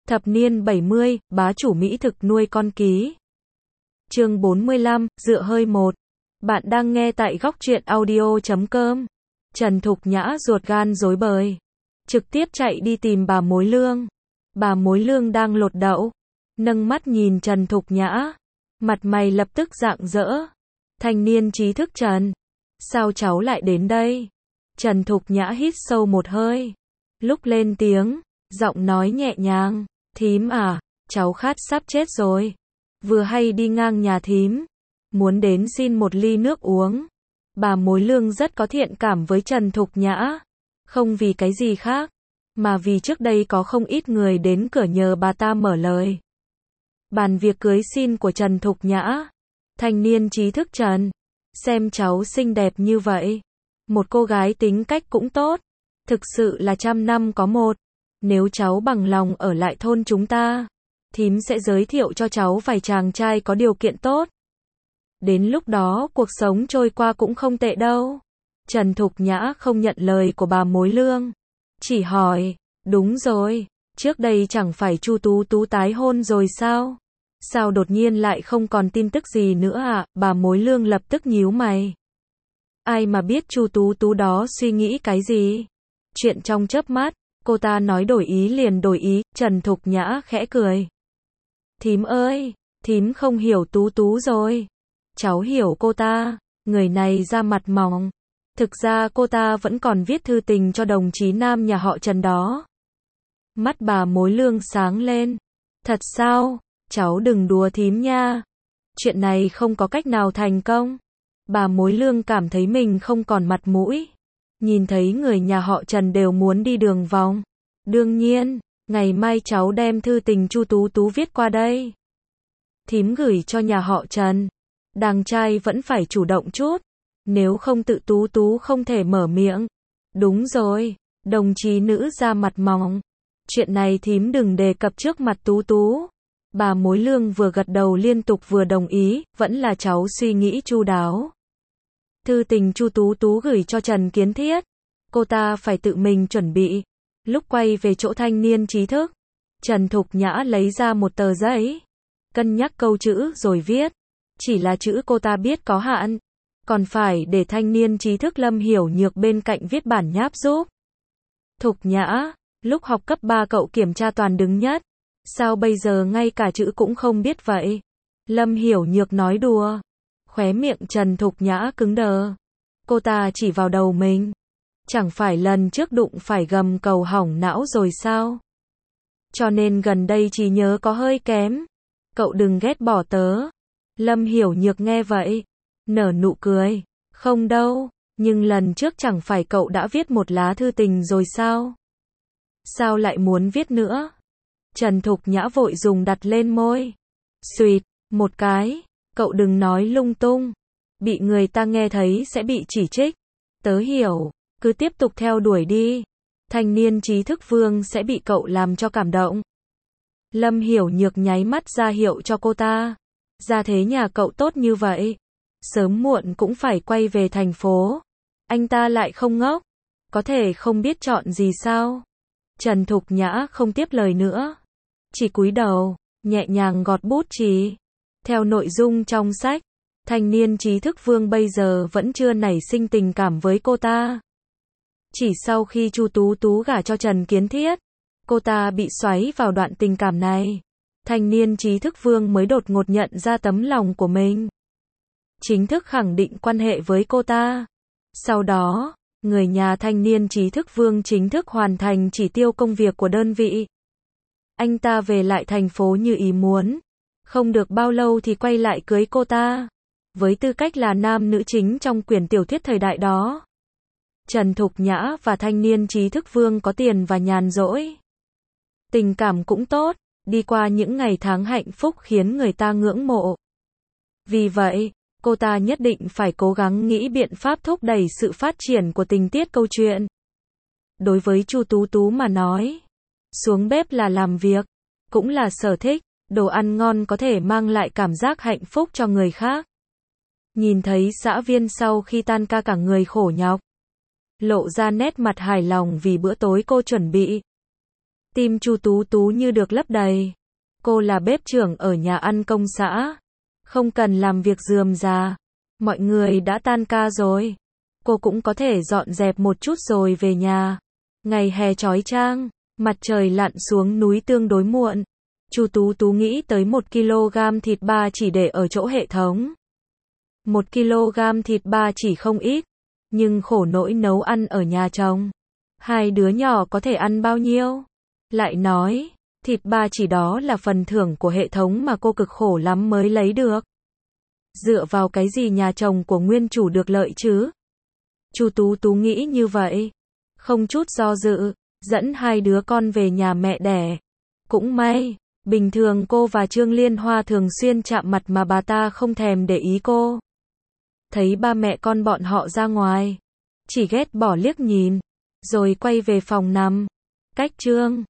Thập niên 70, bá chủ mỹ thực nuôi con ký. Chương 45, dựa hơi 1. Bạn đang nghe tại góc truyện audio.com. Trần Thục Nhã ruột gan rối bời, trực tiếp chạy đi tìm bà Mối Lương. Bà Mối Lương đang lột đậu, nâng mắt nhìn Trần Thục Nhã, mặt mày lập tức rạng rỡ. Thanh niên trí thức Trần, sao cháu lại đến đây? Trần Thục Nhã hít sâu một hơi, lúc lên tiếng, giọng nói nhẹ nhàng, thím à, cháu khát sắp chết rồi. Vừa hay đi ngang nhà thím, muốn đến xin một ly nước uống. Bà Mối Lương rất có thiện cảm với Trần Thục Nhã, không vì cái gì khác, mà vì trước đây có không ít người đến cửa nhờ bà ta mở lời. Bàn việc cưới xin của Trần Thục Nhã. Thanh niên trí thức Trần, xem cháu xinh đẹp như vậy, một cô gái tính cách cũng tốt, thực sự là trăm năm có một. Nếu cháu bằng lòng ở lại thôn chúng ta, thím sẽ giới thiệu cho cháu vài chàng trai có điều kiện tốt. Đến lúc đó cuộc sống trôi qua cũng không tệ đâu. Trần Thục Nhã không nhận lời của bà Mối Lương, chỉ hỏi, đúng rồi, trước đây chẳng phải Chu Tú Tú tái hôn rồi sao? Sao đột nhiên lại không còn tin tức gì nữa à? Bà Mối Lương lập tức nhíu mày. Ai mà biết Chu Tú Tú đó suy nghĩ cái gì? Chuyện trong chớp mắt, cô ta nói đổi ý liền đổi ý. Trần Thục Nhã khẽ cười. Thím ơi, thím không hiểu Tú Tú rồi. Cháu hiểu cô ta, người này da mặt mỏng. Thực ra cô ta vẫn còn viết thư tình cho đồng chí nam nhà họ Trần đó. Mắt bà Mối Lương sáng lên. Thật sao? Cháu đừng đùa thím nha. Chuyện này không có cách nào thành công. Bà Mối Lương cảm thấy mình không còn mặt mũi. Nhìn thấy người nhà họ Trần đều muốn đi đường vòng. Đương nhiên, ngày mai cháu đem thư tình Chu Tú Tú viết qua đây. Thím gửi cho nhà họ Trần. Đàn trai vẫn phải chủ động chút. Nếu không tự Tú Tú không thể mở miệng. Đúng rồi, đồng chí nữ da mặt mỏng. Chuyện này thím đừng đề cập trước mặt Tú Tú. Bà Mối Lương vừa gật đầu liên tục vừa đồng ý, vẫn là cháu suy nghĩ chu đáo. Thư tình Chu Tú Tú gửi cho Trần Kiến Thiết. Cô ta phải tự mình chuẩn bị. Lúc quay về chỗ thanh niên trí thức, Trần Thục Nhã lấy ra một tờ giấy, cân nhắc câu chữ rồi viết. Chỉ là chữ cô ta biết có hạn, còn phải để thanh niên trí thức Lâm Hiểu Nhược bên cạnh viết bản nháp giúp. Thục Nhã, lúc học cấp 3 cậu kiểm tra toàn đứng nhất. Sao bây giờ ngay cả chữ cũng không biết vậy? Lâm Hiểu Nhược nói đùa. Khóe miệng Trần Thục Nhã cứng đờ. Cô ta chỉ vào đầu mình. Chẳng phải lần trước đụng phải gầm cầu hỏng não rồi sao? Cho nên gần đây trí nhớ có hơi kém. Cậu đừng ghét bỏ tớ. Lâm Hiểu Nhược nghe vậy, nở nụ cười. Không đâu, nhưng lần trước chẳng phải cậu đã viết một lá thư tình rồi sao? Sao lại muốn viết nữa? Trần Thục Nhã vội dùng đặt lên môi. Xuyệt, một cái, cậu đừng nói lung tung. Bị người ta nghe thấy sẽ bị chỉ trích. Tớ hiểu, cứ tiếp tục theo đuổi đi. Thanh niên trí thức Vương sẽ bị cậu làm cho cảm động. Lâm Hiểu Nhược nháy mắt ra hiệu cho cô ta. Gia thế nhà cậu tốt như vậy, sớm muộn cũng phải quay về thành phố. Anh ta lại không ngốc, có thể không biết chọn gì sao? Trần Thục Nhã không tiếp lời nữa, chỉ cúi đầu, nhẹ nhàng gọt bút chì. Theo nội dung trong sách, thanh niên trí thức Vương bây giờ vẫn chưa nảy sinh tình cảm với cô ta. Chỉ sau khi Chu Tú Tú gả cho Trần Kiến Thiết, cô ta bị xoáy vào đoạn tình cảm này. Thanh niên trí thức Vương mới đột ngột nhận ra tấm lòng của mình. Chính thức khẳng định quan hệ với cô ta. Sau đó, người nhà thanh niên trí thức Vương chính thức hoàn thành chỉ tiêu công việc của đơn vị. Anh ta về lại thành phố như ý muốn. Không được bao lâu thì quay lại cưới cô ta. Với tư cách là nam nữ chính trong quyển tiểu thuyết thời đại đó. Trần Thục Nhã và thanh niên trí thức Vương có tiền và nhàn rỗi. Tình cảm cũng tốt. Đi qua những ngày tháng hạnh phúc khiến người ta ngưỡng mộ. Vì vậy, cô ta nhất định phải cố gắng nghĩ biện pháp thúc đẩy sự phát triển của tình tiết câu chuyện. Đối với Chu Tú Tú mà nói, xuống bếp là làm việc, cũng là sở thích, đồ ăn ngon có thể mang lại cảm giác hạnh phúc cho người khác. Nhìn thấy xã viên sau khi tan ca cả người khổ nhọc, lộ ra nét mặt hài lòng vì bữa tối cô chuẩn bị. Tim Chu Tú Tú như được lấp đầy. Cô là bếp trưởng ở nhà ăn công xã. Không cần làm việc rườm rà. Mọi người đã tan ca rồi. Cô cũng có thể dọn dẹp một chút rồi về nhà. Ngày hè chói chang, mặt trời lặn xuống núi tương đối muộn. Chu Tú Tú nghĩ tới 1 kg thịt ba chỉ để ở chỗ hệ thống. 1 kg thịt ba chỉ không ít, nhưng khổ nỗi nấu ăn ở nhà chồng. 2 đứa nhỏ có thể ăn bao nhiêu? Lại nói, thịt ba chỉ đó là phần thưởng của hệ thống mà cô cực khổ lắm mới lấy được. Dựa vào cái gì nhà chồng của nguyên chủ được lợi chứ? Chu Tú Tú nghĩ như vậy, không chút do dự, dẫn 2 đứa con về nhà mẹ đẻ. Cũng may, bình thường cô và Trương Liên Hoa thường xuyên chạm mặt mà bà ta không thèm để ý cô. Thấy ba mẹ con bọn họ ra ngoài, chỉ ghét bỏ liếc nhìn, rồi quay về phòng nằm. Cách Trương